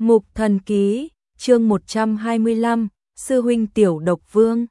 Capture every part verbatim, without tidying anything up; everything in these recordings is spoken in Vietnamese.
Mục Thần Ký, chương một trăm hai mươi lăm, Sư huynh Tiểu Độc Vương.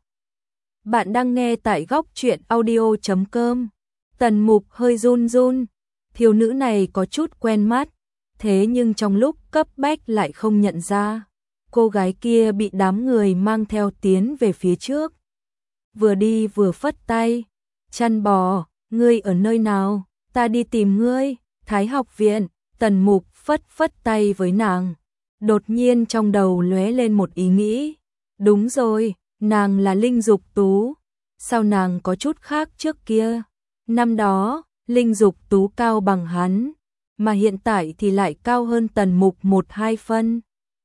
Bạn đang nghe tại góc truyện audio chấm com. Tần Mục hơi run run, thiếu nữ này có chút quen mắt, thế nhưng trong lúc cấp bách lại không nhận ra. Cô gái kia bị đám người mang theo tiến về phía trước. Vừa đi vừa phất tay, chăn bò, ngươi ở nơi nào, ta đi tìm ngươi, Thái học viện. Tần Mục phất phất tay với nàng. Đột nhiên trong đầu lóe lên một ý nghĩ. Đúng rồi, nàng là Linh Dục Tú. Sao nàng có chút khác trước kia? Năm đó, Linh Dục Tú cao bằng hắn, mà hiện tại thì lại cao hơn Tần Mục một hai phân.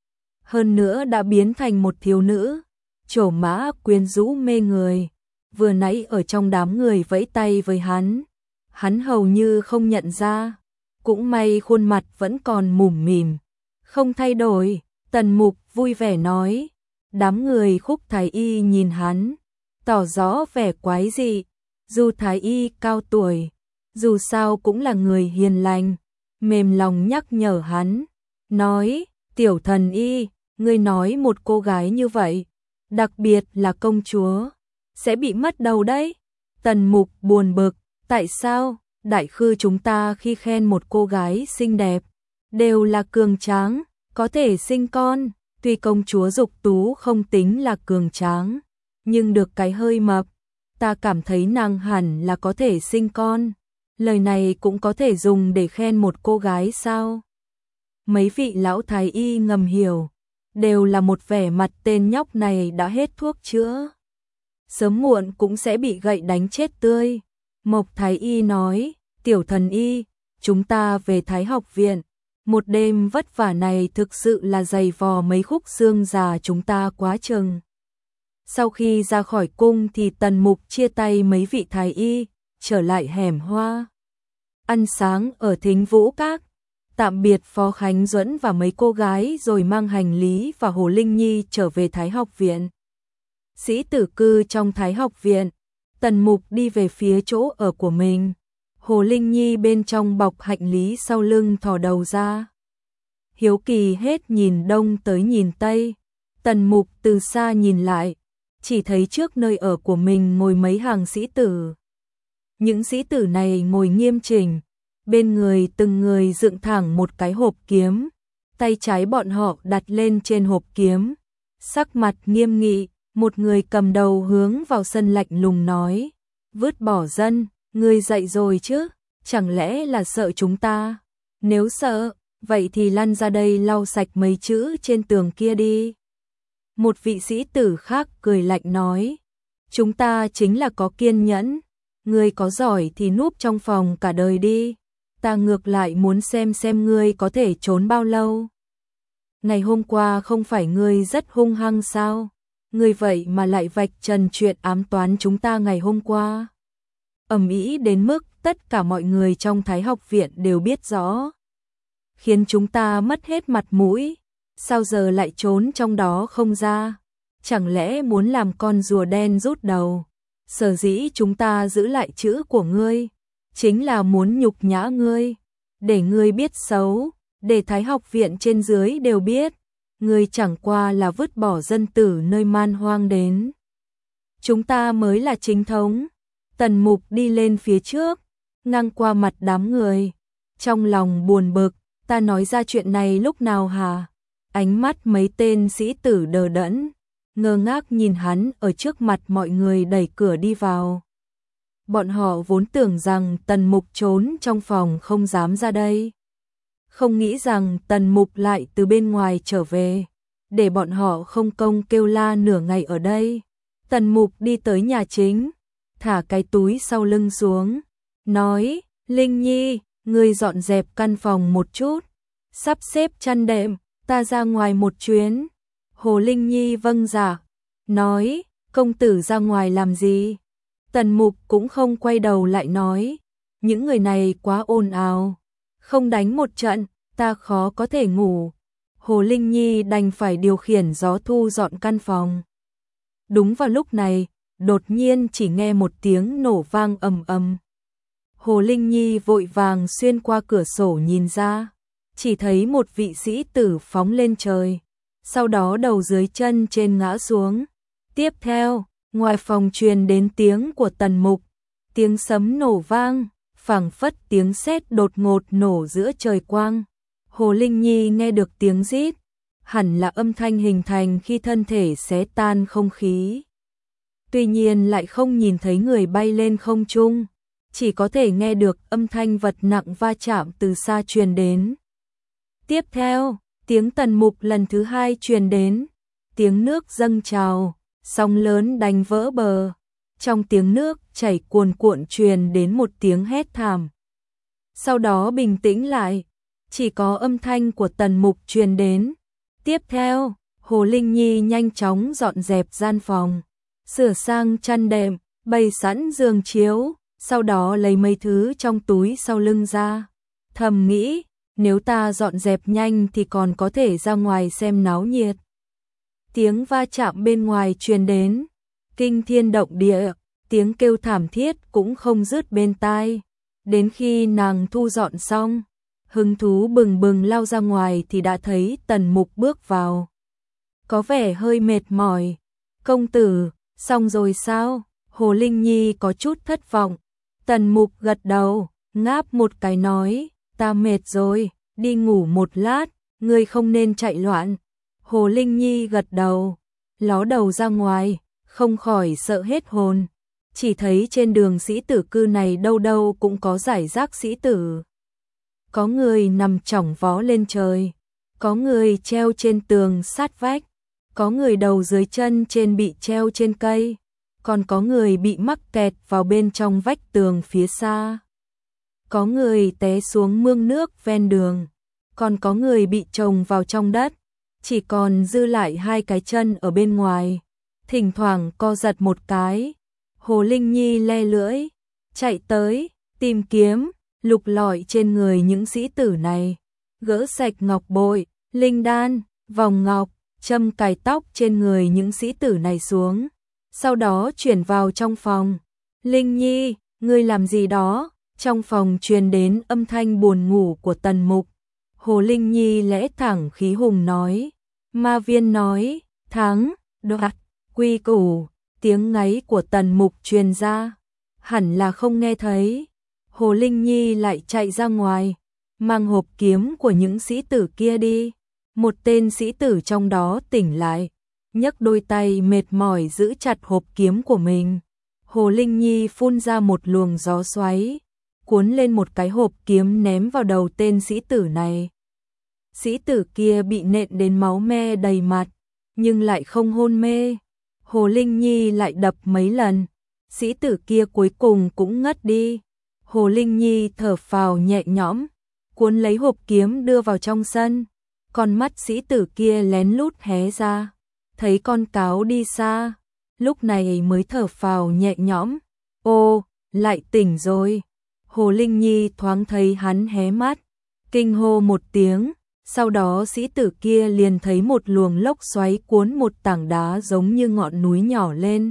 Hơn nữa đã biến thành một thiếu nữ, trổ mã quyến rũ mê người. Vừa nãy ở trong đám người vẫy tay với hắn, hắn hầu như không nhận ra. Cũng may khuôn mặt vẫn còn mủm mỉm, không thay đổi. Tần Mục vui vẻ nói. Đám người Khúc Thái Y nhìn hắn, tỏ rõ vẻ quái dị. Dù Thái Y cao tuổi, dù sao cũng là người hiền lành, mềm lòng nhắc nhở hắn, nói, Tiểu Thần Y, ngươi nói một cô gái như vậy, đặc biệt là công chúa, sẽ bị mất đầu đấy. Tần Mục buồn bực, tại sao? Đại khư chúng ta khi khen một cô gái xinh đẹp, đều là cường tráng, có thể sinh con. Tuy công chúa Dục Tú không tính là cường tráng, nhưng được cái hơi mập, ta cảm thấy nàng hẳn là có thể sinh con. Lời này cũng có thể dùng để khen một cô gái sao? Mấy vị lão thái y ngầm hiểu, đều là một vẻ mặt tên nhóc này đã hết thuốc chữa, sớm muộn cũng sẽ bị gậy đánh chết tươi. Mộc Thái Y nói, Tiểu Thần Y, chúng ta về Thái học viện. Một đêm vất vả này thực sự là dày vò mấy khúc xương già chúng ta quá chừng. Sau khi ra khỏi cung thì Tần Mục chia tay mấy vị Thái Y, trở lại hẻm hoa. Ăn sáng ở Thính Vũ Các, tạm biệt Phó Khánh Duẫn và mấy cô gái rồi mang hành lý và Hồ Linh Nhi trở về Thái học viện. Sĩ tử cư trong Thái học viện, Tần Mục đi về phía chỗ ở của mình. Hồ Linh Nhi bên trong bọc hành lý sau lưng thò đầu ra. Hiếu kỳ hết nhìn đông tới nhìn tây. Tần Mục từ xa nhìn lại, chỉ thấy trước nơi ở của mình ngồi mấy hàng sĩ tử. Những sĩ tử này ngồi nghiêm chỉnh, bên người từng người dựng thẳng một cái hộp kiếm. Tay trái bọn họ đặt lên trên hộp kiếm, sắc mặt nghiêm nghị. Một người cầm đầu hướng vào sân lạnh lùng nói, vứt bỏ dân, ngươi dậy rồi chứ, chẳng lẽ là sợ chúng ta? Nếu sợ, vậy thì lăn ra đây lau sạch mấy chữ trên tường kia đi. Một vị sĩ tử khác cười lạnh nói, chúng ta chính là có kiên nhẫn, ngươi có giỏi thì núp trong phòng cả đời đi, ta ngược lại muốn xem xem ngươi có thể trốn bao lâu. Ngày hôm qua không phải ngươi rất hung hăng sao? Ngươi vậy mà lại vạch trần chuyện ám toán chúng ta ngày hôm qua. Ầm ĩ đến mức tất cả mọi người trong Thái học viện đều biết rõ, khiến chúng ta mất hết mặt mũi. Sao giờ lại trốn trong đó không ra? Chẳng lẽ muốn làm con rùa đen rút đầu? Sở dĩ chúng ta giữ lại chữ của ngươi, chính là muốn nhục nhã ngươi, để ngươi biết xấu, để Thái học viện trên dưới đều biết. Ngươi chẳng qua là vứt bỏ dân tử nơi man hoang đến. Chúng ta mới là chính thống. Tần Mục đi lên phía trước, ngang qua mặt đám người. Trong lòng buồn bực, ta nói ra chuyện này lúc nào hả? Ánh mắt mấy tên sĩ tử đờ đẫn, ngơ ngác nhìn hắn ở trước mặt mọi người đẩy cửa đi vào. Bọn họ vốn tưởng rằng Tần Mục trốn trong phòng không dám ra đây. Không nghĩ rằng Tần Mục lại từ bên ngoài trở về, để bọn họ không công kêu la nửa ngày ở đây. Tần Mục đi tới nhà chính, thả cái túi sau lưng xuống, nói, Linh Nhi, ngươi dọn dẹp căn phòng một chút, sắp xếp chăn đệm, ta ra ngoài một chuyến. Hồ Linh Nhi vâng dạ, nói, công tử ra ngoài làm gì? Tần Mục cũng không quay đầu lại nói, những người này quá ồn ào, không đánh một trận, ta khó có thể ngủ. Hồ Linh Nhi đành phải điều khiển gió thu dọn căn phòng. Đúng vào lúc này, đột nhiên chỉ nghe một tiếng nổ vang ầm ầm. Hồ Linh Nhi vội vàng xuyên qua cửa sổ nhìn ra, chỉ thấy một vị sĩ tử phóng lên trời, sau đó đầu dưới chân trên ngã xuống. Tiếp theo, ngoài phòng truyền đến tiếng của Tần Mục, tiếng sấm nổ vang, phảng phất tiếng sét đột ngột nổ giữa trời quang. Hồ Linh Nhi nghe được tiếng rít, hẳn là âm thanh hình thành khi thân thể xé tan không khí. Tuy nhiên lại không nhìn thấy người bay lên không trung, chỉ có thể nghe được âm thanh vật nặng va chạm từ xa truyền đến. Tiếp theo, tiếng Tần Mục lần thứ hai truyền đến, tiếng nước dâng trào, sóng lớn đánh vỡ bờ. Trong tiếng nước chảy cuồn cuộn truyền đến một tiếng hét thảm. Sau đó bình tĩnh lại, chỉ có âm thanh của Tần Mục truyền đến. Tiếp theo, Hồ Linh Nhi nhanh chóng dọn dẹp gian phòng, sửa sang chăn đệm, bày sẵn giường chiếu, sau đó lấy mấy thứ trong túi sau lưng ra. Thầm nghĩ, nếu ta dọn dẹp nhanh thì còn có thể ra ngoài xem náo nhiệt. Tiếng va chạm bên ngoài truyền đến, kinh thiên động địa, tiếng kêu thảm thiết cũng không dứt bên tai. Đến khi nàng thu dọn xong, hứng thú bừng bừng lao ra ngoài thì đã thấy Tần Mục bước vào. Có vẻ hơi mệt mỏi. Công tử, xong rồi sao? Hồ Linh Nhi có chút thất vọng. Tần Mục gật đầu, ngáp một cái nói, ta mệt rồi, đi ngủ một lát, ngươi không nên chạy loạn. Hồ Linh Nhi gật đầu, ló đầu ra ngoài, không khỏi sợ hết hồn. Chỉ thấy trên đường sĩ tử cư này đâu đâu cũng có rải rác sĩ tử. Có người nằm chỏng vó lên trời, có người treo trên tường sát vách, có người đầu dưới chân trên bị treo trên cây, còn có người bị mắc kẹt vào bên trong vách tường phía xa. Có người té xuống mương nước ven đường, còn có người bị chồng vào trong đất, chỉ còn dư lại hai cái chân ở bên ngoài, thỉnh thoảng co giật một cái. Hồ Linh Nhi le lưỡi, chạy tới, tìm kiếm, lục lọi trên người những sĩ tử này, gỡ sạch ngọc bội, linh đan, vòng ngọc, châm cài tóc trên người những sĩ tử này xuống, sau đó chuyển vào trong phòng. Linh Nhi, ngươi làm gì đó? Trong phòng truyền đến âm thanh buồn ngủ của Tần Mục. Hồ Linh Nhi lẽ thẳng khí hùng nói, ma viên nói, thắng, đoạt, quy củ. Tiếng ngáy của Tần Mục truyền ra, hẳn là không nghe thấy. Hồ Linh Nhi lại chạy ra ngoài, mang hộp kiếm của những sĩ tử kia đi. Một tên sĩ tử trong đó tỉnh lại, nhấc đôi tay mệt mỏi giữ chặt hộp kiếm của mình. Hồ Linh Nhi phun ra một luồng gió xoáy, cuốn lên một cái hộp kiếm ném vào đầu tên sĩ tử này. Sĩ tử kia bị nện đến máu me đầy mặt, nhưng lại không hôn mê. Hồ Linh Nhi lại đập mấy lần, sĩ tử kia cuối cùng cũng ngất đi. Hồ Linh Nhi thở phào nhẹ nhõm, cuốn lấy hộp kiếm đưa vào trong sân. Con mắt sĩ tử kia lén lút hé ra, thấy con cáo đi xa, lúc này mới thở phào nhẹ nhõm. Ô, lại tỉnh rồi. Hồ Linh Nhi thoáng thấy hắn hé mắt, kinh hô một tiếng. Sau đó sĩ tử kia liền thấy một luồng lốc xoáy cuốn một tảng đá giống như ngọn núi nhỏ lên,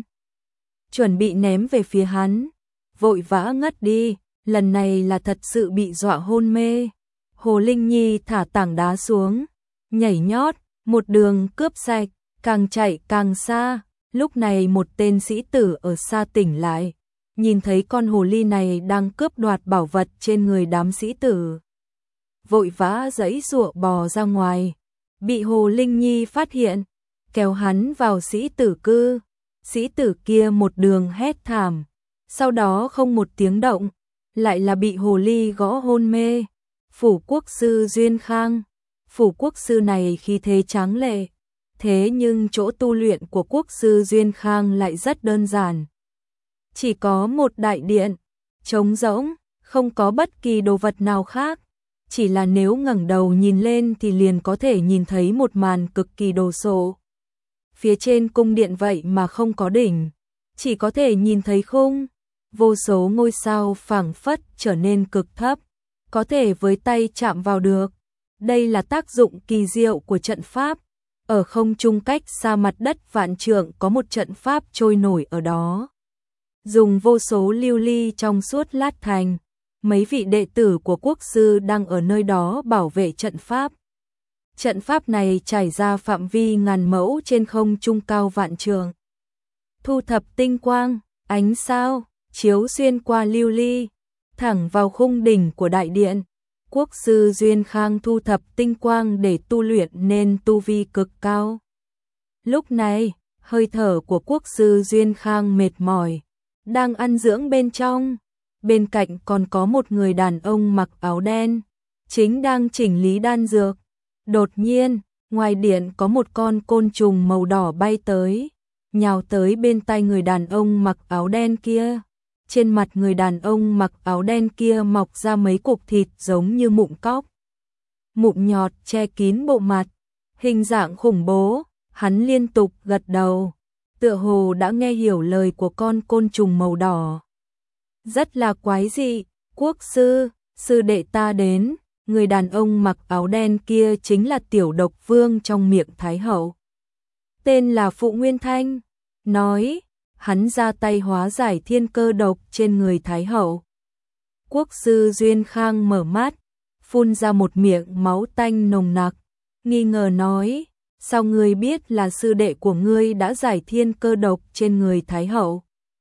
chuẩn bị ném về phía hắn. Vội vã ngất đi, lần này là thật sự bị dọa hôn mê. Hồ Linh Nhi thả tảng đá xuống, nhảy nhót, một đường cướp sạch, càng chạy càng xa. Lúc này một tên sĩ tử ở xa tỉnh lại, nhìn thấy con hồ ly này đang cướp đoạt bảo vật trên người đám sĩ tử. Vội vã giãy giụa bò ra ngoài, bị Hồ Linh Nhi phát hiện, kéo hắn vào sĩ tử cư. Sĩ tử kia một đường hét thảm, sau đó không một tiếng động, lại là bị hồ ly gõ hôn mê. Phủ quốc sư Duyên Khang, phủ quốc sư này khí thế tráng lệ, thế nhưng chỗ tu luyện của quốc sư Duyên Khang lại rất đơn giản. Chỉ có một đại điện, trống rỗng, không có bất kỳ đồ vật nào khác. Chỉ là nếu ngẩng đầu nhìn lên thì liền có thể nhìn thấy một màn cực kỳ đồ sộ. Phía trên cung điện vậy mà không có đỉnh, chỉ có thể nhìn thấy khung. Vô số ngôi sao phảng phất trở nên cực thấp, có thể với tay chạm vào được. Đây là tác dụng kỳ diệu của trận pháp. Ở không trung cách xa mặt đất vạn trượng có một trận pháp trôi nổi ở đó, dùng vô số lưu ly trong suốt lát thành. mấy vị đệ tử của quốc sư đang ở nơi đó bảo vệ trận pháp. Trận pháp này trải ra phạm vi ngàn mẫu trên không trung cao vạn trượng. Thu thập tinh quang, ánh sao, chiếu xuyên qua lưu ly, thẳng vào khung đỉnh của đại điện. Quốc sư Duyên Khang thu thập tinh quang để tu luyện nên tu vi cực cao. Lúc này, hơi thở của quốc sư Duyên Khang mệt mỏi, đang ăn dưỡng bên trong. Bên cạnh còn có một người đàn ông mặc áo đen, chính đang chỉnh lý đan dược. Đột nhiên, ngoài điện có một con côn trùng màu đỏ bay tới, nhào tới bên tai người đàn ông mặc áo đen kia. Trên mặt người đàn ông mặc áo đen kia mọc ra mấy cục thịt giống như mụn cóc. Mụn nhọt che kín bộ mặt, hình dạng khủng bố, hắn liên tục gật đầu, tựa hồ đã nghe hiểu lời của con côn trùng màu đỏ. Rất là quái dị, quốc sư, sư đệ ta đến. Người đàn ông mặc áo đen kia chính là tiểu độc vương trong miệng Thái hậu. Tên là Phụ Nguyên Thanh. Nói, hắn ra tay hóa giải thiên cơ độc trên người Thái hậu. Quốc sư Duyên Khang mở mắt, phun ra một miệng máu tanh nồng nặc, nghi ngờ nói, sao ngươi biết là sư đệ của ngươi đã giải thiên cơ độc trên người Thái hậu?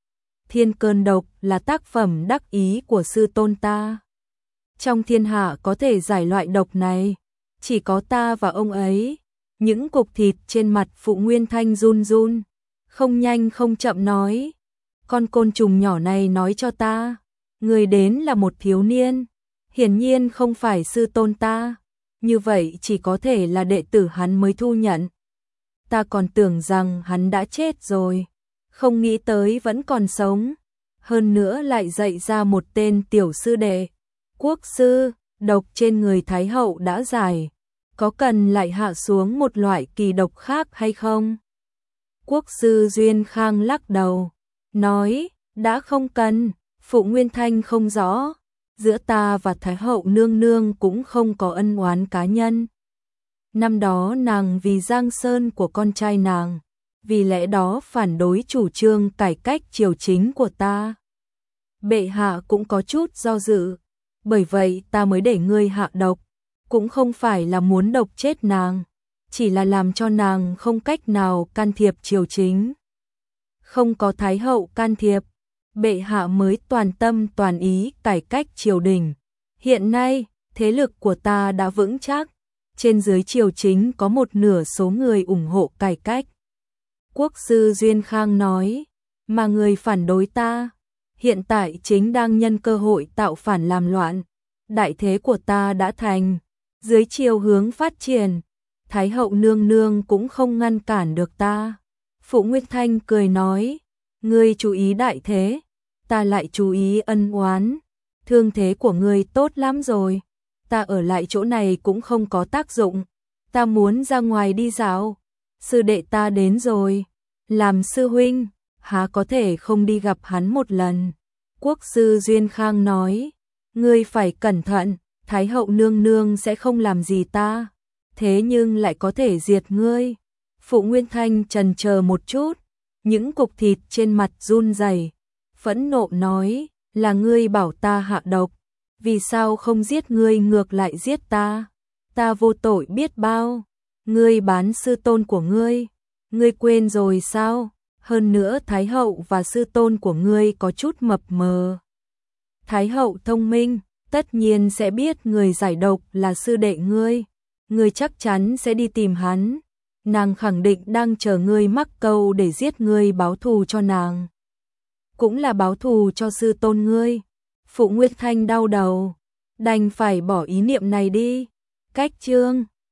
Thiên cơ độc là tác phẩm đắc ý của sư tôn ta. Trong thiên hạ có thể giải loại độc này, chỉ có ta và ông ấy. Những cục thịt trên mặt Phụ Nguyên Thanh run run, không nhanh không chậm nói, con côn trùng nhỏ này nói cho ta, người đến là một thiếu niên, hiển nhiên không phải sư tôn ta, như vậy chỉ có thể là đệ tử hắn mới thu nhận. Ta còn tưởng rằng hắn đã chết rồi, không nghĩ tới vẫn còn sống, hơn nữa lại dạy ra một tên tiểu sư đệ. Quốc sư, độc trên người Thái hậu đã giải, có cần lại hạ xuống một loại kỳ độc khác hay không? Quốc sư Duyên Khang lắc đầu, nói, đã không cần. Phụ Nguyên Thanh không rõ, giữa ta và Thái hậu nương nương cũng không có ân oán cá nhân. Năm đó nàng vì giang sơn của con trai nàng, vì lẽ đó phản đối chủ trương cải cách triều chính của ta. Bệ hạ cũng có chút do dự, bởi vậy ta mới để ngươi hạ độc, cũng không phải là muốn độc chết nàng, chỉ là làm cho nàng không cách nào can thiệp triều chính. Không có Thái hậu can thiệp, bệ hạ mới toàn tâm toàn ý cải cách triều đình. Hiện nay, thế lực của ta đã vững chắc, trên dưới triều chính có một nửa số người ủng hộ cải cách. Quốc sư Duyên Khang nói, mà người phản đối ta, hiện tại chính đang nhân cơ hội tạo phản làm loạn. Đại thế của ta đã thành, dưới chiều hướng phát triển, Thái hậu nương nương cũng không ngăn cản được ta. Phụ Nguyên Thanh cười nói, ngươi chú ý đại thế, ta lại chú ý ân oán, thương thế của ngươi tốt lắm rồi, ta ở lại chỗ này cũng không có tác dụng, ta muốn ra ngoài đi dạo, sư đệ ta đến rồi, làm sư huynh, há có thể không đi gặp hắn một lần. Quốc sư Duyên Khang nói, ngươi phải cẩn thận, Thái hậu nương nương sẽ không làm gì ta, thế nhưng lại có thể diệt ngươi. Phụ Nguyên Thanh trần chờ một chút, những cục thịt trên mặt run rẩy, phẫn nộ nói, là ngươi bảo ta hạ độc, vì sao không giết ngươi ngược lại giết ta, ta vô tội biết bao, ngươi bán sư tôn của ngươi, ngươi quên rồi sao, hơn nữa Thái hậu và sư tôn của ngươi có chút mập mờ. Thái hậu thông minh, tất nhiên sẽ biết người giải độc là sư đệ ngươi, ngươi chắc chắn sẽ đi tìm hắn, nàng khẳng định đang chờ ngươi mắc câu để giết ngươi báo thù cho nàng. Cũng là báo thù cho sư tôn ngươi. Phụ Nguyên Thanh đau đầu, đành phải bỏ ý niệm này đi. Cách chương